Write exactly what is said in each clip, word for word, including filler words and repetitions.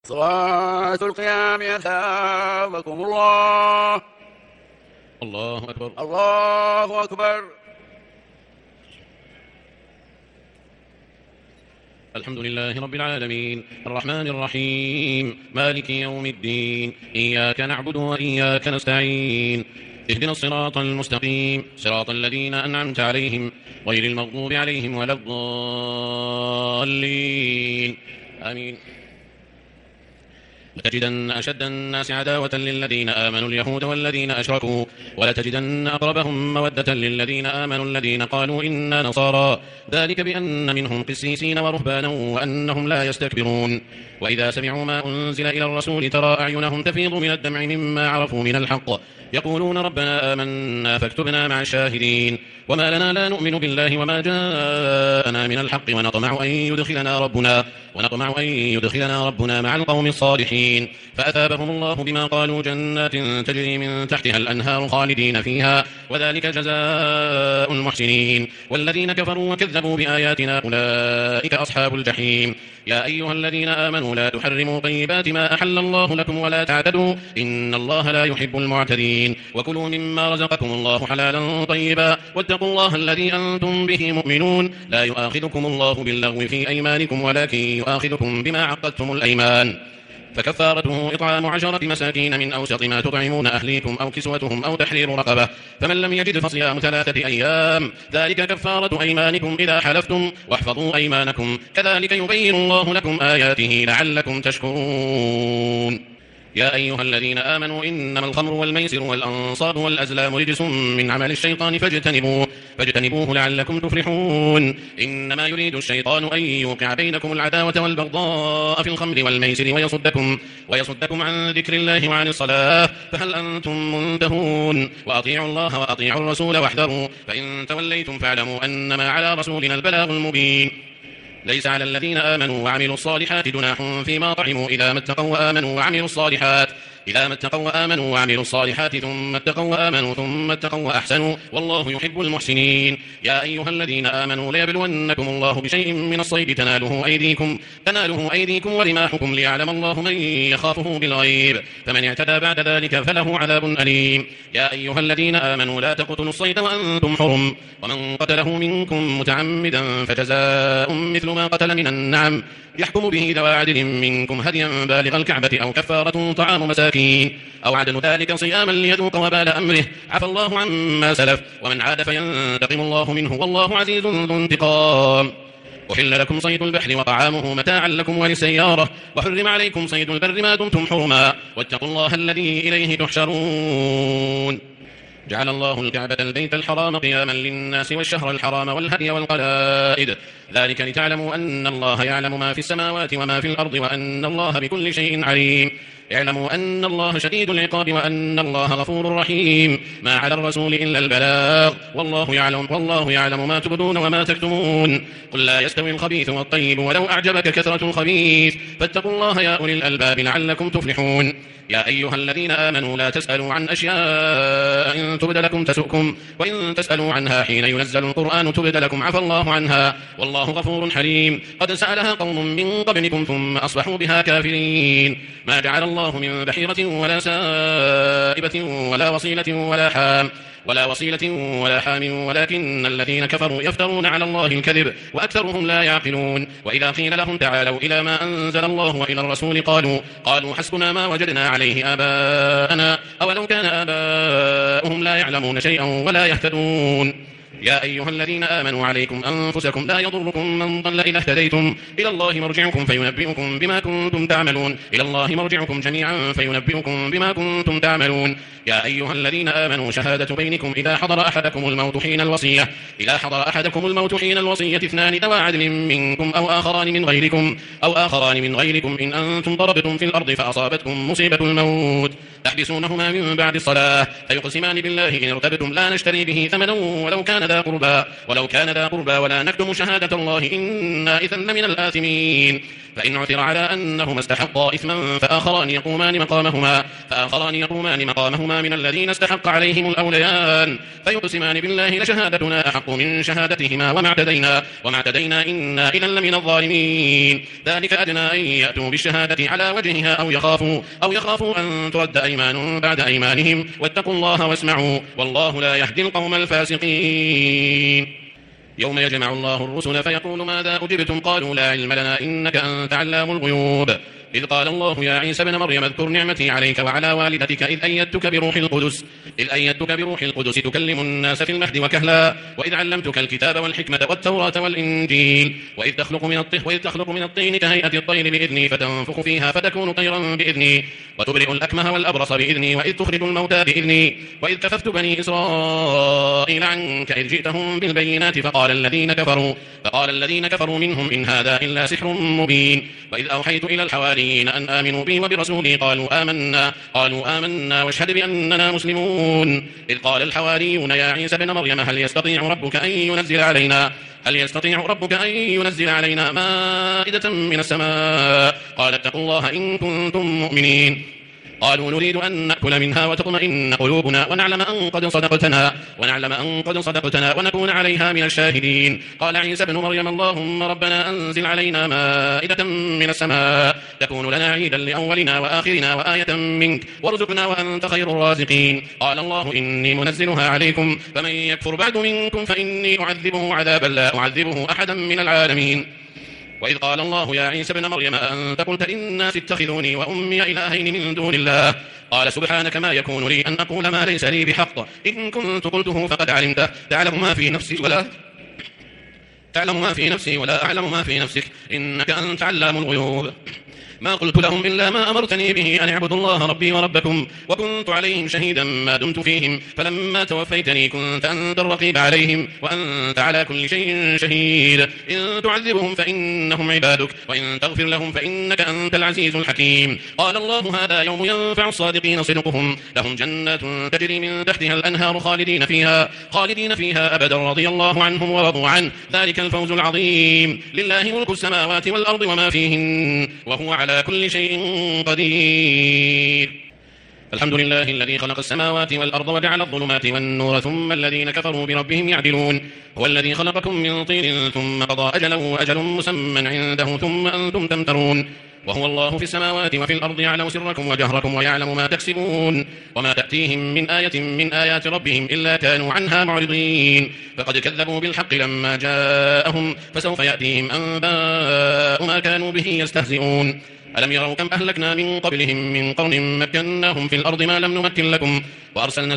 صلاة القيام أثابكم الله. الله أكبر. الله أكبر. الحمد لله رب العالمين الرحمن الرحيم مالك يوم الدين إياك نعبد وإياك نستعين اهدنا الصراط المستقيم صراط الذين أنعمت عليهم غير المغضوب عليهم ولا الضالين آمين. لتجدن أشد الناس عداوة للذين آمنوا اليهود والذين أشركوا ولتجدن أقربهم مودة للذين آمنوا الذين قالوا إنا نصارى ذلك بأن منهم قسيسين ورهبانا وأنهم لا يستكبرون. وإذا سمعوا ما أنزل إلى الرسول ترى أعينهم تفيض من الدمع مما عرفوا من الحق يقولون ربنا آمنا فاكتبنا مع الشاهدين. وما لنا لا نؤمن بالله وما جاءنا من الحق ونطمع أن يدخلنا ربنا ونطمع أن يدخلنا ربنا مع القوم الصالحين. فأثابهم الله بما قالوا جنات تجري من تحتها الأنهار خالدين فيها وذلك جزاء المحسنين. والذين كفروا وكذبوا بآياتنا أولئك أصحاب الجحيم. يا أيها الذين آمنوا لا تحرموا طيبات ما أحل الله لكم ولا تعتدوا إن الله لا يحب المعتدين. وكلوا مما رزقكم الله حلالا طيبا واتقوا الله الذي أنتم به مؤمنون. لا يؤاخذكم الله باللغو في أيمانكم ولكن يؤاخذكم بما عقدتم الأيمان. فكفارته إطعام عشرة مساكين من أوسط ما تطعمون أهليكم أو كسوتهم أو تحرير رقبة فمن لم يجد فصيام ثلاثة أيام ذلك كفارة أيمانكم إذا حلفتم واحفظوا أيمانكم كذلك يبين الله لكم آياته لعلكم تشكرون. يا أيها الذين آمنوا إنما الخمر والميسر والأنصاب والأزلام رجس من عمل الشيطان فاجتنبوه, فاجتنبوه لعلكم تفلحون. إنما يريد الشيطان أن يوقع بينكم العداوة والبغضاء في الخمر والميسر ويصدكم, ويصدكم عن ذكر الله وعن الصلاة فهل أنتم منتهون. وأطيعوا الله وأطيعوا الرسول واحذروا فإن توليتم فاعلموا أنما على رسولنا البلاغ المبين. ليس على الذين آمنوا وعملوا الصالحات جناح فيما طعموا إذا ما اتقوا وآمنوا وعملوا الصالحات إذا ما اتقوا وآمنوا وعملوا الصالحات ثم اتقوا وآمنوا ثم اتقوا وأحسنوا والله يحب المحسنين. يا أيها الذين آمنوا ليبلونكم الله بشيء من الصيد تناله أيديكم تناله أيديكم ورماحكم ليعلم الله من يخافه بالغيب فمن اعتدى بعد ذلك فله عذاب أليم. يا أيها الذين آمنوا لا تقتلوا الصيد وأنتم حرم ومن قتله منكم متعمدا فجزاء مثل ما قتل من النعم يحكم به ذوى عدل منكم هديا بالغ الكعبة أو كفارة طعام مساكين أو عدل ذلك صياما ليذوق وبال أمره عفى الله عما سلف ومن عاد فينتقم الله منه والله عزيز ذو انتقام. أحل لكم صيد البحر وطعامه متاعا لكم وللسيارة وحرم عليكم صيد البر ما دمتم حرما واتقوا الله الذي إليه تحشرون. جعل الله الكعبة البيت الحرام قياما للناس والشهر الحرام والهدي والقلائد ذلك لتعلموا أن الله يعلم ما في السماوات وما في الأرض وأن الله بكل شيء عليم. اعلموا أن الله شديد العقاب وأن الله غفور رحيم. ما على الرسول إلا البلاغ والله يعلم, والله يعلم ما تبدون وما تكتمون. قل لا يستوي الخبيث والطيب ولو أعجبك كثرة الخبيث فاتقوا الله يا أولي الألباب لعلكم تفلحون. يا أيها الذين آمنوا لا تسألوا عن أشياء إن تبد لكم تسؤكم وإن تسألوا عنها حين ينزل القرآن تبد لكم عفى الله عنها والله غفور حليم. قد سألها قوم من قبلكم ثم أصبحوا بها كافرين. ما جعل الله من بحيرة ولا سائبة ولا وصيلة ولا حام ولا وصيلة ولا حام ولكن الذين كفروا يفترون على الله الكذب وأكثرهم لا يعقلون. وإذا قيل لهم تعالوا إلى ما أنزل الله وإلى الرسول قالوا قالوا حسبنا ما وجدنا عليه آباءنا أولو كان آباؤهم لا يعلمون شيئا ولا يهتدون. يا أيها الذين آمنوا عليكم أنفسكم لا يضركم من ضل إذا اهتديتم إلى الله مرجعكم فينبئكم بما كنتم تعملون إلى الله مرجعكم جميعا فينبئكم بما كنتم تعملون. يا أيها الذين آمنوا شهادة بينكم إذا حضر أحدكم الموت حين الوصية إذا حضر أحدكم الموت حين الوصية اثنان ذوى عدل منكم أو آخران من غيركم أو آخران من غيركم إن أنتم ضربتم في الأرض فأصابتكم مصيبة الموت تحبسونهما من بعد الصلاة فيقسمان بالله إن ارتبتم لا نشتري به ثمنا ولو كان ذا قربى ولو كان ذا قربى ولا نكتم شهادة الله إنا إذا لمن الآثمين. فإن عثر على أنهما استحقا إثما فآخران يقومان مقامهما فآخران يقومان مقامهما من الذين استحق عليهم الأوليان فيقسمان بالله لشهادتنا أحق من شهادتهما وما اعتدينا وما اعتدينا إنا إذا لمن الظالمين ذلك أدنى أن يأتوا بالشهادة على وجهها أو يخافوا أو يخافوا أن ترد أيمان بعد أيمانهم واتقوا الله واسمعوا والله لا يهدي القوم الفاسقين يوم يجمع الله الرسل فيقول ماذا أجبتم قالوا لا علم لنا إنك أنت علام الغيوب إذ قال الله يا عيسى ابن مريم اذكر نعمتي عليك وعلى والدتك إذ أيدتك بروح القدس إذ أيدتك بروح القدس تكلم الناس في المهد وكهلا وإذ علمتك الكتاب والحكمة والتوراة والإنجيل وإذ تخلق من الطين وإذ تخلق من الطين كهيئة الطير بإذني فتنفخ فيها فتكون طيرا بإذني وتبرئ الأكمه والأبرص بإذني وإذ تخرج الموتى بإذني وإذ كففت بني إسرائيل عنك إذ جئتهم بالبينات فقال الذين كفروا فقال الذين كفروا منهم إن هذا إلا سحر مبين وإذ أوحيت إلى الحواريين أن آمنوا بي وبرسولي قالوا آمنا قالوا آمنا واشهد بأننا مسلمون إذ قال الحواريون يا عيسى ابن مريم هل يستطيع ربك أن ينزل علينا هل يستطيع ربك أن ينزل علينا مائدة من السماء قال اتقوا الله إن كنتم مؤمنين قالوا نريد أن نأكل منها وتطمئن قلوبنا ونعلم أن قد صدقتنا ونعلم أن قد صدقتنا ونكون عليها من الشاهدين قال عيسى ابن مريم اللهم ربنا أنزل علينا مائدة من السماء تكون لنا عيدا لأولنا وآخرنا وآية منك وارزقنا وأنت خير الرازقين قال الله إني منزلها عليكم فمن يكفر بعد منكم فإني أعذبه عذابا لا أعذبه أحدا من العالمين وإذ قال الله يا عيسى ابن مريم أنت قلت للناس اتخذوني وأمي إلهين من دون الله قال سبحانك ما يكون لي أن أقول ما ليس لي بحق إن كنت قلته فقد علمته تعلم ما في نفسي ولا تعلم ما في نفسي ولا أعلم ما في نفسك إنك أنت علام الغيوب ما قلت لهم إلا ما أمرتني به أن اعبدوا الله ربي وربكم وكنت عليهم شهيدا ما دمت فيهم فلما توفيتني كنت أنت الرقيب عليهم وأنت على كل شيء شهيد إن تعذبهم فإنهم عبادك وإن تغفر لهم فإنك أنت العزيز الحكيم قال الله هذا يوم ينفع الصادقين صدقهم لهم جنات تجري من تحتها الأنهار خالدين فيها خالدين فيها أبدا رضي الله عنهم ورضوا عنه ذلك الفوز العظيم لله ملك السماوات والأرض وما فيهن وهو على كل شيء قدير الحمد لله الذي خلق السماوات والأرض وجعل الظلمات والنور ثم الذين كفروا بربهم يعدلون هو الذي خلقكم من طين ثم قضى أجلا وأجل مسمى عنده ثم أنتم تمترون وهو الله في السماوات وفي الأرض يعلم سركم وجهركم ويعلم ما تكسبون وما تأتيهم من آية من آيات ربهم إلا كانوا عنها معرضين فقد كذبوا بالحق لما جاءهم فسوف يأتيهم أنباء ما كانوا به يستهزئون ألم يروا كم أهلكنا من قبلهم من قرن مكناهم في الأرض ما لم نمكن لكم وأرسلنا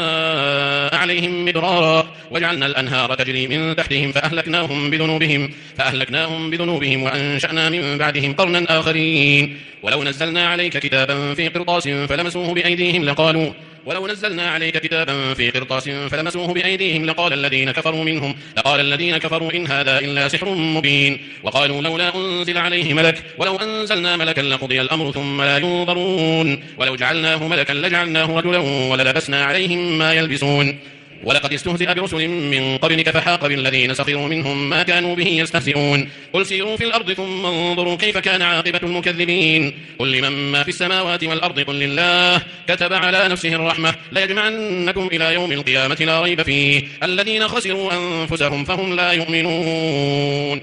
السماء عليهم مدرارا وجعلنا الأنهار تجري من تحتهم فأهلكناهم بذنوبهم فأهلكناهم بذنوبهم وأنشأنا من بعدهم قرنا آخرين ولو نزلنا عليك كتابا في قرطاس فلمسوه بأيديهم لقالوا ولو نزلنا عليك كتابا في قرطاس فلمسوه بأيديهم لقال الذين كفروا منهم لقال الذين كفروا إن هذا إلا سحر مبين وقالوا لولا أنزل عليه ملك ولو أنزلنا ملكا لقضي الأمر ثم لا ينظرون ولو جعلناه ملكا لجعلناه رجلا وللبسنا عليهم ما يلبسون ولقد استهزئ برسل من قبلك فحاق بالذين سخروا منهم ما كانوا به يستهزئون قل سيروا في الأرض ثم انظروا كيف كان عاقبة المكذبين قل لمن ما في السماوات والأرض قل لله كتب على نفسه الرحمة ليجمعنكم إلى يوم القيامة لا ريب فيه الذين خسروا أنفسهم فهم لا يؤمنون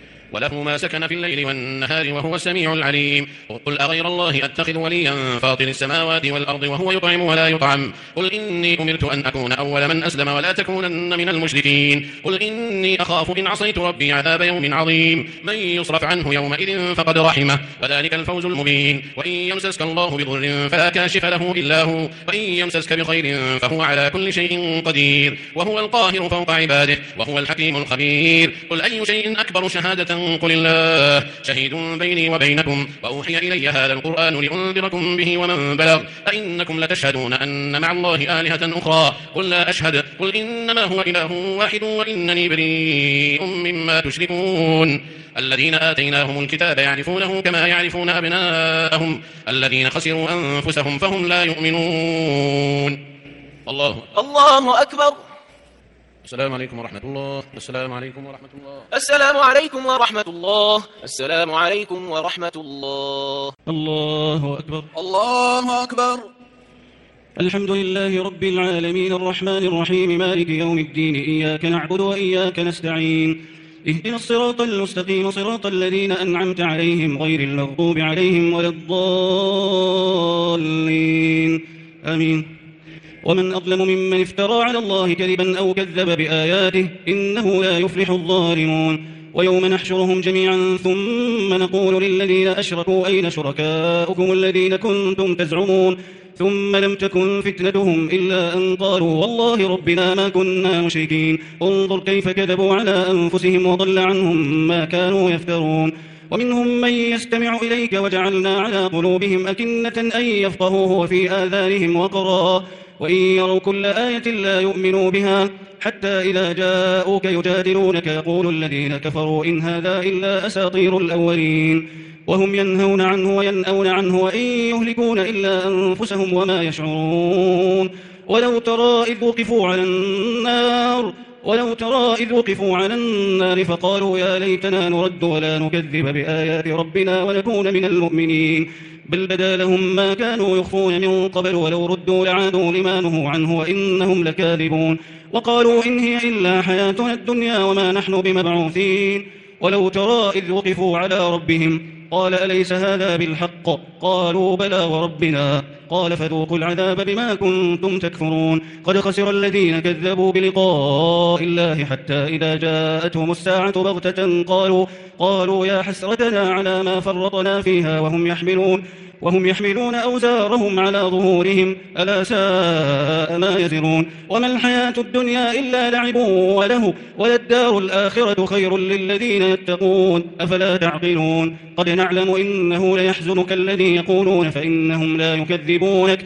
وله ما سكن في الليل والنهار وهو السميع العليم قل أغير الله أتخذ وليا فاطر السماوات والأرض وهو يطعم ولا يطعم قل إني أمرت أن أكون أول من أسلم ولا تكونن من المشركين قل إني أخاف إن عصيت ربي عذاب يوم عظيم من يصرف عنه يومئذ فقد رحمه وذلك الفوز المبين وإن يمسسك الله بضر فلا كاشف له إلا هو وإن يمسسك بخير فهو على كل شيء قدير وهو القاهر فوق عباده وهو الحكيم الخبير قل أي شيء أكبر شهادة قل الله شهيد بيني وبينكم وأوحي إلي هذا القرآن لأنذركم به ومن بلغ أئنكم لتشهدون أن مع الله آلهة أخرى قل لا أشهد قل إنما هو إله واحد وإنني بريء مما تشركون الذين آتيناهم الكتاب يعرفونه كما يعرفون أبناءهم الذين خسروا أنفسهم فهم لا يؤمنون الله الله أكبر. السلام عليكم ورحمة الله. السلام عليكم ورحمة الله. السلام عليكم ورحمة الله. السلام عليكم ورحمة الله. الله أكبر. الله أكبر. الحمد لله رب العالمين الرحمن الرحيم مالك يوم الدين إياك نعبد وإياك نستعين اهدنا الصراط المستقيم صراط الذين أنعمت عليهم غير المغضوب عليهم ولا الضالين آمين. ومن أظلم ممن افترى على الله كذبا أو كذب بآياته إنه لا يفلح الظالمون. ويوم نحشرهم جميعا ثم نقول للذين أشركوا أين شركاؤكم الذين كنتم تزعمون ثم لم تكن فتنتهم إلا أن قالوا والله ربنا ما كنا مشركين انظر كيف كذبوا على أنفسهم وضل عنهم ما كانوا يفترون. ومنهم من يستمع إليك وجعلنا على قلوبهم أكنة أن يفقهوه وفي آذانهم وقرا وإن يروا كل آية لا يؤمنوا بها حتى إذا جاءوك يجادلونك يقول الذين كفروا إن هذا إلا أساطير الأولين وهم ينهون عنه وينأون عنه وإن يهلكون إلا أنفسهم وما يشعرون. ولو ترى إذ وقفوا على النار ولو ترى إذ وقفوا على النار فقالوا يا ليتنا نرد ولا نكذب بآيات ربنا ونكون من المؤمنين بل بدا لهم ما كانوا يخفون من قبل ولو ردوا لعادوا لما نهوا عنه وإنهم لكاذبون. وقالوا إن هي إلا حياتنا الدنيا وما نحن بمبعوثين. ولو ترى إذ وقفوا على ربهم قال أليس هذا بالحق قالوا بلى وربنا قال فذوقوا العذاب بما كنتم تكفرون. قد خسر الذين كذبوا بلقاء الله حتى إذا جاءتهم الساعة بغتة قالوا قالوا يا حسرتنا على ما فرطنا فيها وهم يحملون وهم يحملون أوزارهم على ظهورهم ألا ساء ما يزرون. وما الحياة الدنيا إلا لعب وله وللدار الآخرة خير للذين يتقون أفلا تعقلون. قد نعلم إنه ليحزنك الذي يقولون فإنهم لا يكذبونك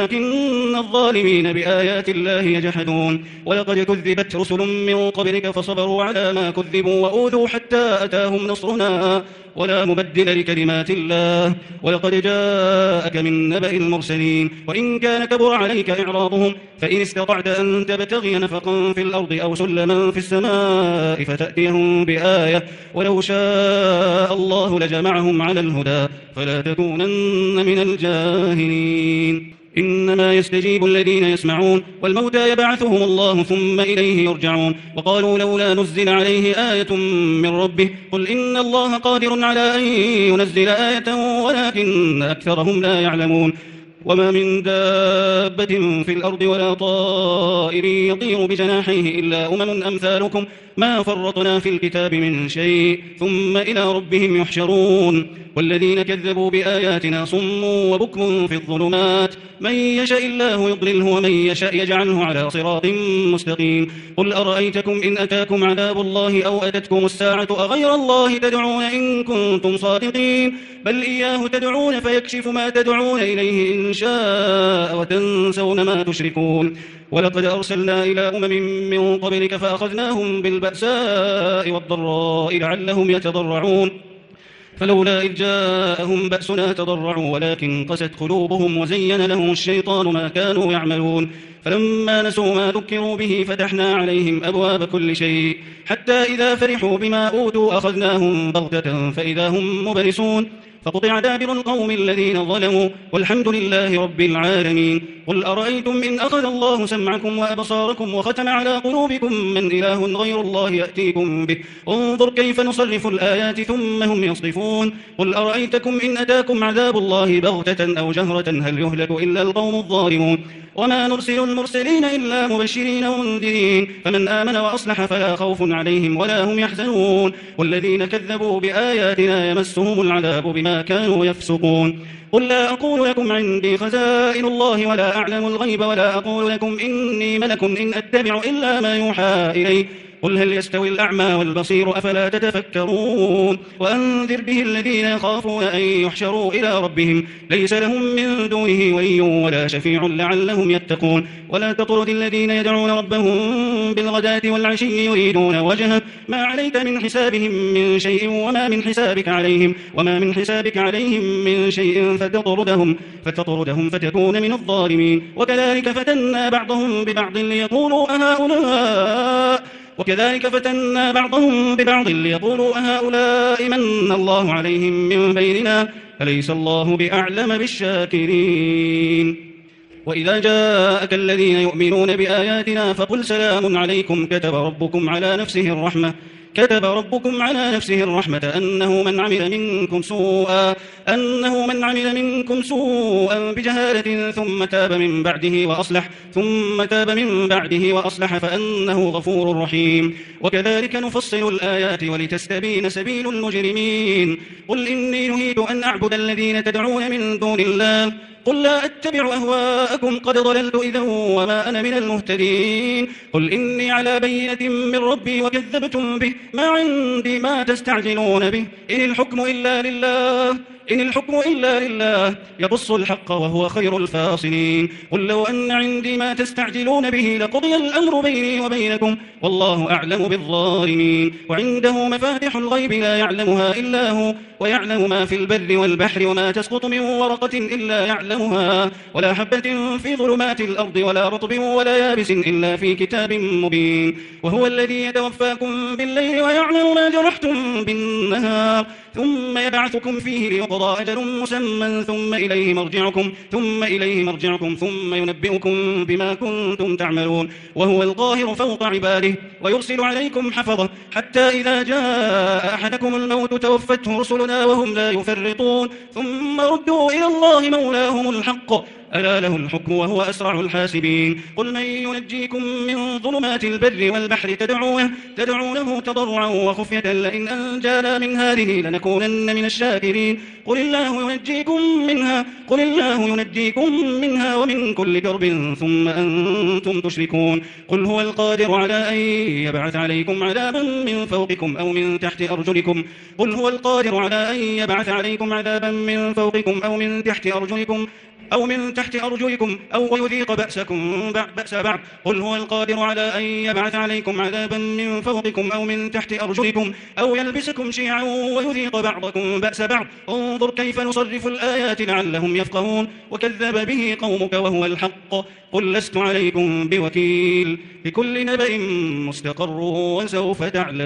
ولكن الظالمين بآيات الله يجحدون. ولقد كذبت رسل من قبلك فصبروا على ما كذبوا وأوذوا حتى أتاهم نصرنا ولا مبدل لكلمات الله. ولقد جاءك من نبأ المرسلين وإن كان كبر عليك إعراضهم فإن استطعت أن تبتغي نفقا في الأرض أو سلما في السماء فتأتيهم بآية ولو شاء الله لجمعهم على الهدى فلا تكونن من الجاهلين. إنما يستجيب الذين يسمعون والموتى يبعثهم الله ثم إليه يرجعون. وقالوا لولا نزل عليه آية من ربه قل إن الله قادر على أن ينزل آية ولكن أكثرهم لا يعلمون. وما من دابة في الأرض ولا طائر يطير بجناحيه إلا أمم أمثالكم ما فرطنا في الكتاب من شيء ثم إلى ربهم يحشرون. والذين كذبوا بآياتنا صم وبكم في الظلمات من يشاء الله يضلله ومن يشاء يجعله على صراط مستقيم. قل أرأيتكم إن أتاكم عذاب الله أو أتتكم الساعة أغير الله تدعون إن كنتم صادقين بل إياه تدعون فيكشف ما تدعون إليه إن شاء وتنسون ما تشركون. ولقد أرسلنا إلى أمم من قبلك فأخذناهم بالبأساء والضراء لعلهم يتضرعون فلولا إذ جاءهم بأسنا تضرعوا ولكن قست قلوبهم وزين لهم الشيطان ما كانوا يعملون. فلما نسوا ما ذكروا به فتحنا عليهم أبواب كل شيء حتى إذا فرحوا بما أوتوا أخذناهم بغتة فإذا هم مبلسون فقطع دابر القوم الذين ظلموا والحمد لله رب العالمين. قل أرأيتم إن أخذ الله سمعكم وأبصاركم وختم على قلوبكم من إله غير الله يأتيكم به انظر كيف نصرف الآيات ثم هم يصدفون. قل أرأيتكم إن أتاكم عذاب الله بغتة أو جهرة هل يهلك إلا القوم الظالمون. وما نرسل المرسلين إلا مبشرين ومنذرين فمن آمن وأصلح فلا خوف عليهم ولا هم يحزنون. والذين كذبوا بآياتنا يمسهم العذاب بما كانوا يفسقون. قل لا أقول لكم عندي خزائن الله ولا أعلم الغيب ولا أقول لكم إني ملك إن أتبع إلا ما يوحى إلي قل هل يستوي الأعمى والبصير أفلا تتفكرون وأنذر به الذين يخافون أن يحشروا إلى ربهم ليس لهم من دونه ولي ولا شفيع لعلهم يتقون ولا تطرد الذين يدعون ربهم بالغداة والعشي يريدون وجهه ما عليك من حسابهم من شيء وما من حسابك عليهم وما من حسابك عليهم من شيء فتطردهم فتطردهم فتكون من الظالمين وكذلك فتنا بعضهم ببعض ليقولوا أهؤلاء وكذلك فتنا بعضهم ببعض ليقولوا أهؤلاء من الله عليهم من بيننا أليس الله بأعلم بالشاكرين وإذا جاءك الذين يؤمنون بآياتنا فقل سلام عليكم كتب ربكم على نفسه الرحمة كتب ربكم على نفسه الرحمة أنه من عمل منكم سوءا أنه من عمل منكم سوءا بجهالة ثم تاب من بعده وأصلح ثم تاب من بعده وأصلح فأنه غفور رحيم وكذلك نفصل الآيات ولتستبين سبيل المجرمين قل إني نهيت أن أعبد الذين تدعون من دون الله قل لا أتبع أهواءكم قد ضللت إذا وما أنا من المهتدين قل إني على بينة من ربي وكذبتم به ما عندي ما تستعجلون به إن الحكم إلا لله إن الحكم إلا لله يقص الحق وهو خير الفاصلين قل لو أن عندي ما تستعجلون به لقضي الأمر بيني وبينكم والله أعلم بالظالمين وعنده مفاتح الغيب لا يعلمها إلا هو ويعلم ما في البر والبحر وما تسقط من ورقة إلا يعلمها ولا حبة في ظلمات الأرض ولا رطب ولا يابس إلا في كتاب مبين وهو الذي يتوفاكم بالليل ويعلم ما جرحتم بالنهار ثم يبعثكم فيه ليقضى أجل مسمى ثم إليه مرجعكم ثم إليه مرجعكم ثم ينبئكم بما كنتم تعملون وهو القاهر فوق عباده ويرسل عليكم حفظه حتى إذا جاء أحدكم الموت توفته رسلنا وهم لا يفرطون ثم ردوا إلى الله مولاهم الحق ألا له الحكم وهو أسرع الحاسبين قل من ينجيكم من ظلمات البر والبحر تدعونه, تدعونه تضرعا وخفية لئن أنجانا من هذه لنكونن من الشاكرين قل الله ينجيكم منها قل الله ينجيكم منها ومن كل كرب ثم أنتم تشركون قل هو القادر على أن يبعث عليكم عذابا من فوقكم أو من تحت أرجلكم قل هو القادر على أن يبعث عليكم عذابا من فوقكم أو من تحت أرجلكم أو من تحت أرجلكم أو يذيق بأسكم بأس بعض قل هو القادر على أن يبعث عليكم عذابا من فوقكم أو من تحت أرجلكم أو يلبسكم شيعا ويذيق بعضكم بأس بعض انظر كيف نصرف الآيات لعلهم يفقهون وكذب به قومك وهو الحق قل لست عليكم بوكيل لكل نبأ مستقر وسوف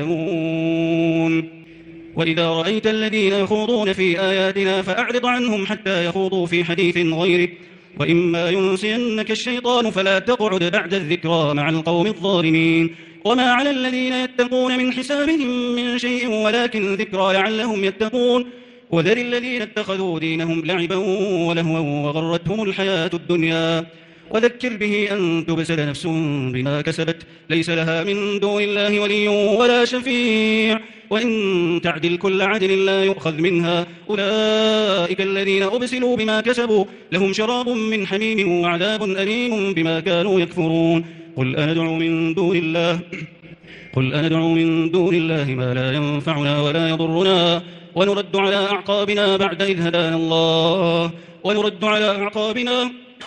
تعلمون وإذا رأيت الذين يخوضون في آياتنا فأعرض عنهم حتى يخوضوا في حديث غيره وإما ينسينك الشيطان فلا تقعد بعد الذكرى مع القوم الظالمين وما على الذين يتقون من حسابهم من شيء ولكن ذكرى لعلهم يتقون وذر الذين اتخذوا دينهم لعبا ولهوا وغرتهم الحياة الدنيا وذكر به أن تبسل نفس بما كسبت ليس لها من دون الله ولي ولا شفيع وإن تعدل كل عدل لا يؤخذ منها أولئك الذين أبسلوا بما كسبوا لهم شراب من حميم وعذاب أليم بما كانوا يكفرون قل أندعو من دون الله قل أندعو من دون الله ما لا ينفعنا ولا يضرنا ونرد على أعقابنا بعد إذ هدانا الله ونرد على أعقابنا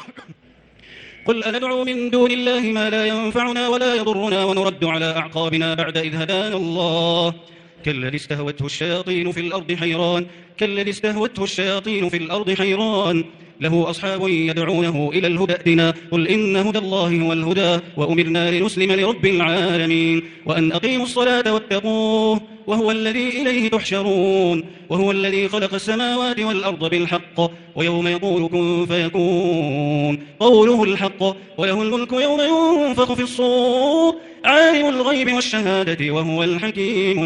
قل أندعو من دون الله ما لا ينفعنا ولا يضرنا ونرد على أعقابنا بعد إذ هدانا الله كالذي استهوته الشياطين في الأرض حيران كالذي استهوته الشياطين في الأرض حيران له أصحاب يدعونه إلى الهدى ائتنا قل إن هدى الله هو الهدى وأمرنا لنسلم لرب العالمين وأن أقيموا الصلاة واتقوه وهو الذي إليه تحشرون وهو الذي خلق السماوات والأرض بالحق ويوم يقول كن فيكون قوله الحق وله الملك يوم ينفخ في الصور عالم الغيب والشهادة وهو الحكيم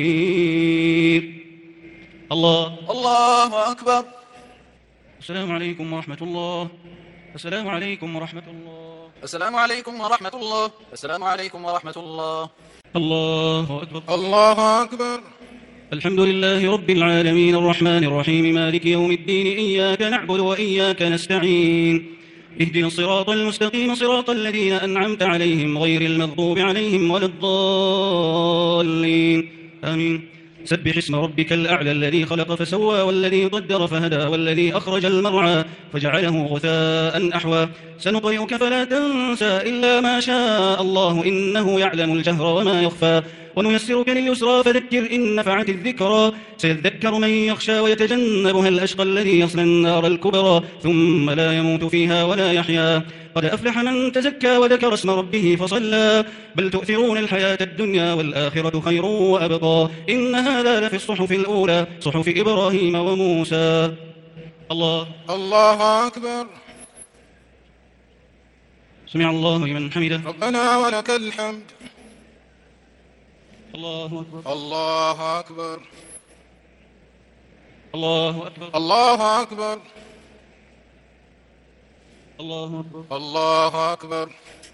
الخبير الله الله أكبر. السلام عليكم ورحمة الله. السلام عليكم ورحمة الله. السلام عليكم ورحمة الله. السلام عليكم ورحمة الله. الله أكبر. الله أكبر. الحمد لله رب العالمين الرحمن الرحيم مالك يوم الدين إياك نعبد وإياك نستعين اهدنا الصراط المستقيم صراط الذين أنعمت عليهم غير المغضوب عليهم ولا الضالين آمين. سبح اسم ربك الأعلى الذي خلق فسوى والذي قدر فهدى والذي أخرج المرعى فجعله غثاء أحوى سنقرئك فلا تنسى إلا ما شاء الله إنه يعلم الجهر وما يخفى ونيسرك لليسرى فذكر إن نفعت الذكرى سيذكر من يخشى ويتجنبها الأشقى الذي يصلى النار الكبرى ثم لا يموت فيها ولا يحيا قد أفلح من تزكى وذكر اسم ربه فصلى بل تؤثرون الحياة الدنيا والآخرة خير وأبقى إن هذا لفي الصحف الأولى صحف إبراهيم وموسى. الله الله أكبر. سمع الله لمن حمده. ربنا ولك الحمد. الله أكبر. الله أكبر. الله أكبر. الله أكبر. الله أكبر. الله أكبر.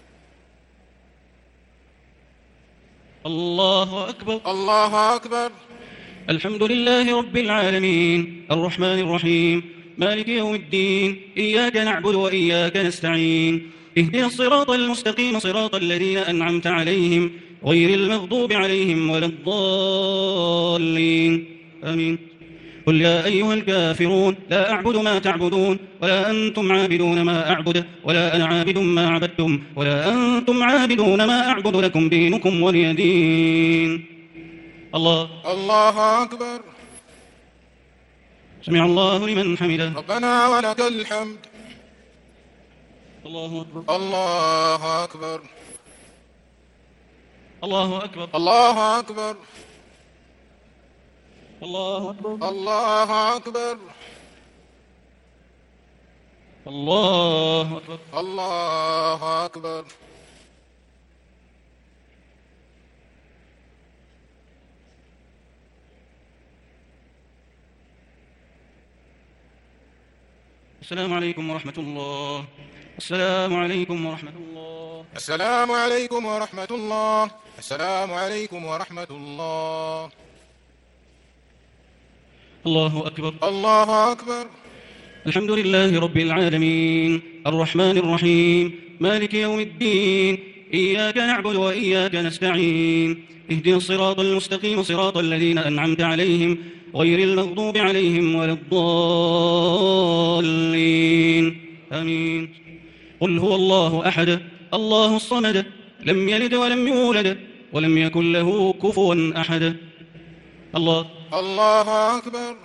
الله أكبر. الله أكبر. الحمد لله رب العالمين الرحمن الرحيم مالك يوم الدين إياك نعبد وإياك نستعين اهدنا الصراط المستقيم صراط الذين أنعمت عليهم غير المغضوب عليهم ولا الضالين آمين. قل يا أيها الكافرون لا أعبد ما تعبدون ولا أنتم عابدون ما أعبد ولا أنا عابد ما عبدتم ولا أنتم عابدون ما أعبد لكم دينكم ولي دين. الله الله أكبر. سمع الله لمن حمده. ربنا ولك الحمد. الله أكبر. الله أكبر. الله أكبر. الله أكبر. الله أكبر. الله أكبر. الله أكبر. الله أكبر. السلام عليكم ورحمة الله. السلام عليكم ورحمة الله. السلام عليكم ورحمة الله. السلام عليكم ورحمة الله. الله أكبر. الله أكبر. الحمد لله رب العالمين الرحمن الرحيم مالك يوم الدين إياك نعبد وإياك نستعين اهدنا الصراط المستقيم صراط الذين أنعمت عليهم غير المغضوب عليهم ولا الضالين آمين. قل هو الله أحد الله الصمد لم يلد ولم يولد ولم يكن له كفوا أحد. الله الله أكبر.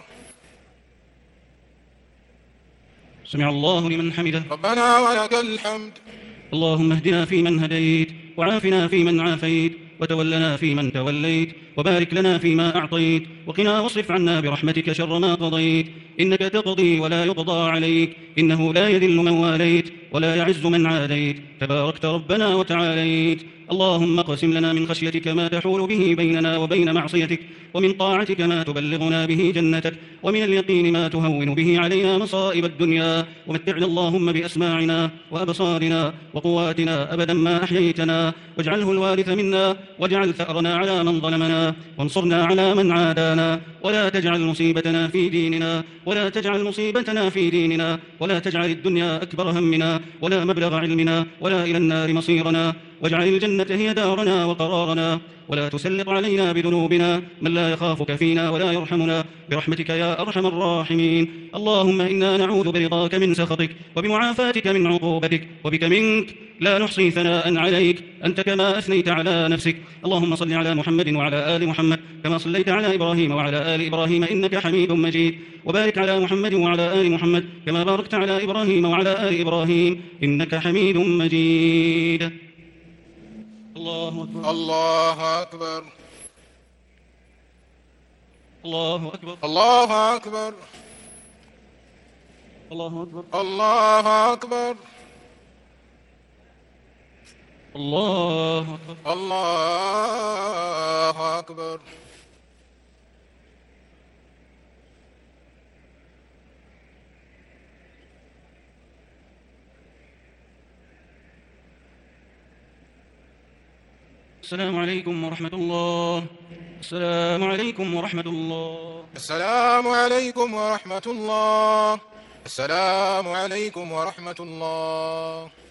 سمع الله لمن حمده. ربنا ولك الحمد. اللهم اهدنا فيمن هديت وعافنا فيمن عافيت وتولنا فيمن توليت وبارك لنا فيما أعطيت وقنا واصرف عنا برحمتك شر ما قضيت إنك تقضي ولا يقضى عليك إنه لا يذل من واليت ولا يعز من عاديت تباركت ربنا وتعاليت. اللهم اقسم لنا من خشيتك ما تحول به بيننا وبين معصيتك ومن طاعتك ما تبلغنا به جنتك ومن اليقين ما تهون به علينا مصائب الدنيا ومتعنا اللهم بأسماعنا وأبصارنا وقواتنا أبدا ما أحييتنا واجعله الوارث منا واجعل ثأرنا على من ظلمنا وانصرنا على من عادانا ولا تجعل مصيبتنا في ديننا ولا تجعل مصيبتنا في ديننا ولا تجعل الدنيا أكبر همنا ولا مبلغ علمنا ولا إلى النار مصيرنا واجعل الجنة هي دارنا وقرارنا ولا تسلط علينا بذنوبنا من لا يخافك فينا ولا يرحمنا برحمتك يا أرحم الراحمين. اللهم إنا نعوذ برضاك من سخطك وبمعافاتك من عقوبتك وبك منك لا نحصي ثناء عليك أنت كما أثنيت على نفسك. اللهم صل على محمد وعلى آل محمد كما صليت على إبراهيم وعلى آل إبراهيم إنك حميد مجيد وبارك على محمد وعلى آل محمد كما باركت على إبراهيم وعلى آل إبراهيم إنك حميد مجيد. الله أكبر. الله أكبر. الله أكبر. الله أكبر. الله أكبر. الله أكبر. الله أكبر. الله أكبر. السلام عليكم ورحمة الله. السلام عليكم ورحمة الله. السلام عليكم ورحمة الله. السلام عليكم ورحمة الله.